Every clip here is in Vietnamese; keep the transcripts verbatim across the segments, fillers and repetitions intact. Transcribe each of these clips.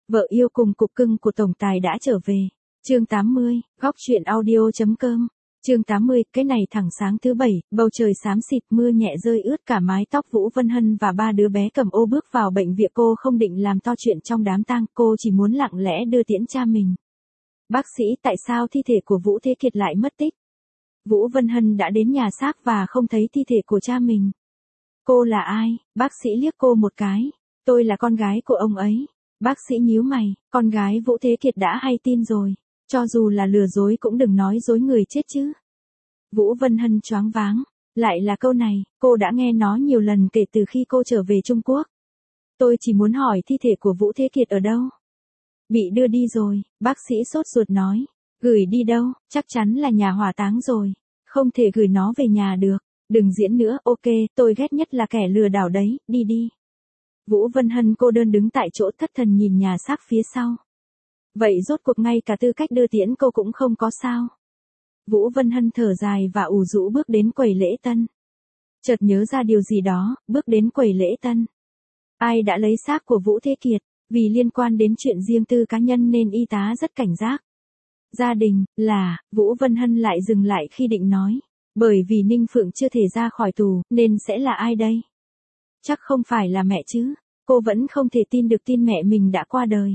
Vợ yêu cùng cục cưng của tổng tài đã trở về. Chương tám mươi, góc truyện audio chấm com. Chương tám mươi, cái này thẳng sáng thứ bảy, bầu trời xám xịt, mưa nhẹ rơi ướt cả mái tóc Vũ Vân Hân và ba đứa bé cầm ô bước vào bệnh viện. Cô không định làm to chuyện trong đám tang, cô chỉ muốn lặng lẽ đưa tiễn cha mình. Bác sĩ, tại sao thi thể của Vũ Thế Kiệt lại mất tích? Vũ Vân Hân đã đến nhà xác và không thấy thi thể của cha mình. Cô là ai? Bác sĩ liếc cô một cái. Tôi là con gái của ông ấy. Bác sĩ nhíu mày, con gái Vũ Thế Kiệt đã hay tin rồi. Cho dù là lừa dối cũng đừng nói dối người chết chứ. Vũ Vân Hân choáng váng. Lại là câu này, cô đã nghe nó nhiều lần kể từ khi cô trở về Trung Quốc. Tôi chỉ muốn hỏi thi thể của Vũ Thế Kiệt ở đâu? Bị đưa đi rồi, bác sĩ sốt ruột nói. Gửi đi đâu? Chắc chắn là nhà hỏa táng rồi. Không thể gửi nó về nhà được. Đừng diễn nữa, ok, tôi ghét nhất là kẻ lừa đảo đấy, đi đi. Vũ Vân Hân cô đơn đứng tại chỗ thất thần nhìn nhà xác phía sau. Vậy rốt cuộc ngay cả tư cách đưa tiễn cô cũng không có sao. Vũ Vân Hân thở dài và ủ rũ bước đến quầy lễ tân. Chợt nhớ ra điều gì đó, bước đến quầy lễ tân. Ai đã lấy xác của Vũ Thế Kiệt? Vì liên quan đến chuyện riêng tư cá nhân nên y tá rất cảnh giác. Gia đình, là, Vũ Vân Hân lại dừng lại khi định nói. Bởi vì Ninh Phượng chưa thể ra khỏi tù, nên sẽ là ai đây? Chắc không phải là mẹ chứ. Cô vẫn không thể tin được tin mẹ mình đã qua đời.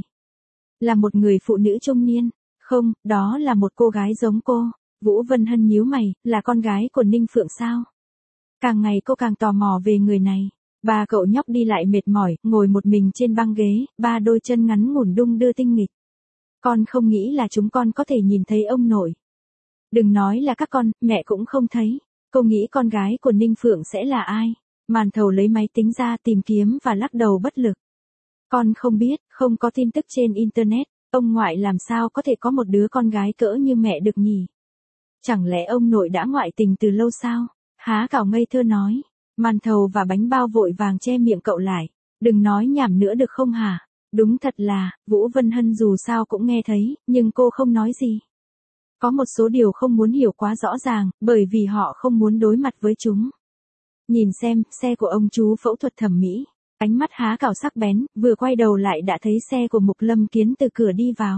Là một người phụ nữ trung niên. Không, đó là một cô gái giống cô. Vũ Vân Hân nhíu mày, là con gái của Ninh Phượng sao? Càng ngày cô càng tò mò về người này. Ba cậu nhóc đi lại mệt mỏi, ngồi một mình trên băng ghế, ba đôi chân ngắn ngủn đung đưa tinh nghịch. Con không nghĩ là chúng con có thể nhìn thấy ông nội. Đừng nói là các con, mẹ cũng không thấy. Cô nghĩ con gái của Ninh Phượng sẽ là ai? Màn thầu lấy máy tính ra tìm kiếm và lắc đầu bất lực. Con không biết, không có tin tức trên Internet, ông ngoại làm sao có thể có một đứa con gái cỡ như mẹ được nhỉ? Chẳng lẽ ông nội đã ngoại tình từ lâu sao? Há cảo ngây thơ nói. Màn thầu và bánh bao vội vàng che miệng cậu lại. Đừng nói nhảm nữa được không hả? Đúng thật là, Vũ Vân Hân dù sao cũng nghe thấy, nhưng cô không nói gì. Có một số điều không muốn hiểu quá rõ ràng, bởi vì họ không muốn đối mặt với chúng. Nhìn xem, xe của ông chú phẫu thuật thẩm mỹ. Ánh mắt há cảo sắc bén, vừa quay đầu lại đã thấy xe của Mục Lâm Kiến từ cửa đi vào.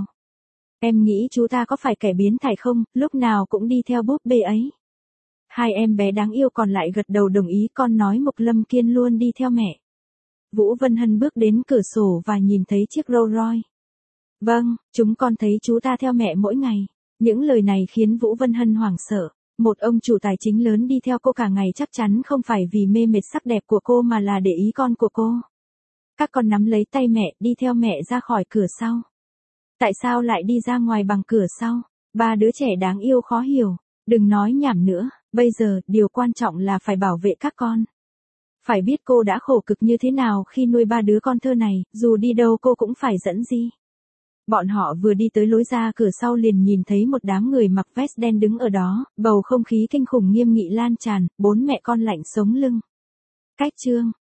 Em nghĩ chú ta có phải kẻ biến thái không, lúc nào cũng đi theo búp bê ấy. Hai em bé đáng yêu còn lại gật đầu đồng ý, con nói Mục Lâm Kiên luôn đi theo mẹ. Vũ Vân Hân bước đến cửa sổ và nhìn thấy chiếc Rolls Royce. Vâng, chúng con thấy chú ta theo mẹ mỗi ngày. Những lời này khiến Vũ Vân Hân hoảng sợ. Một ông chủ tài chính lớn đi theo cô cả ngày chắc chắn không phải vì mê mệt sắc đẹp của cô mà là để ý con của cô. Các con nắm lấy tay mẹ, đi theo mẹ ra khỏi cửa sau. Tại sao lại đi ra ngoài bằng cửa sau? Ba đứa trẻ đáng yêu khó hiểu. Đừng nói nhảm nữa, bây giờ, điều quan trọng là phải bảo vệ các con. Phải biết cô đã khổ cực như thế nào khi nuôi ba đứa con thơ này, dù đi đâu cô cũng phải dẫn đi. Bọn họ vừa đi tới lối ra cửa sau liền nhìn thấy một đám người mặc vest đen đứng ở đó, bầu không khí kinh khủng nghiêm nghị lan tràn, bốn mẹ con lạnh sống lưng. Cách chương,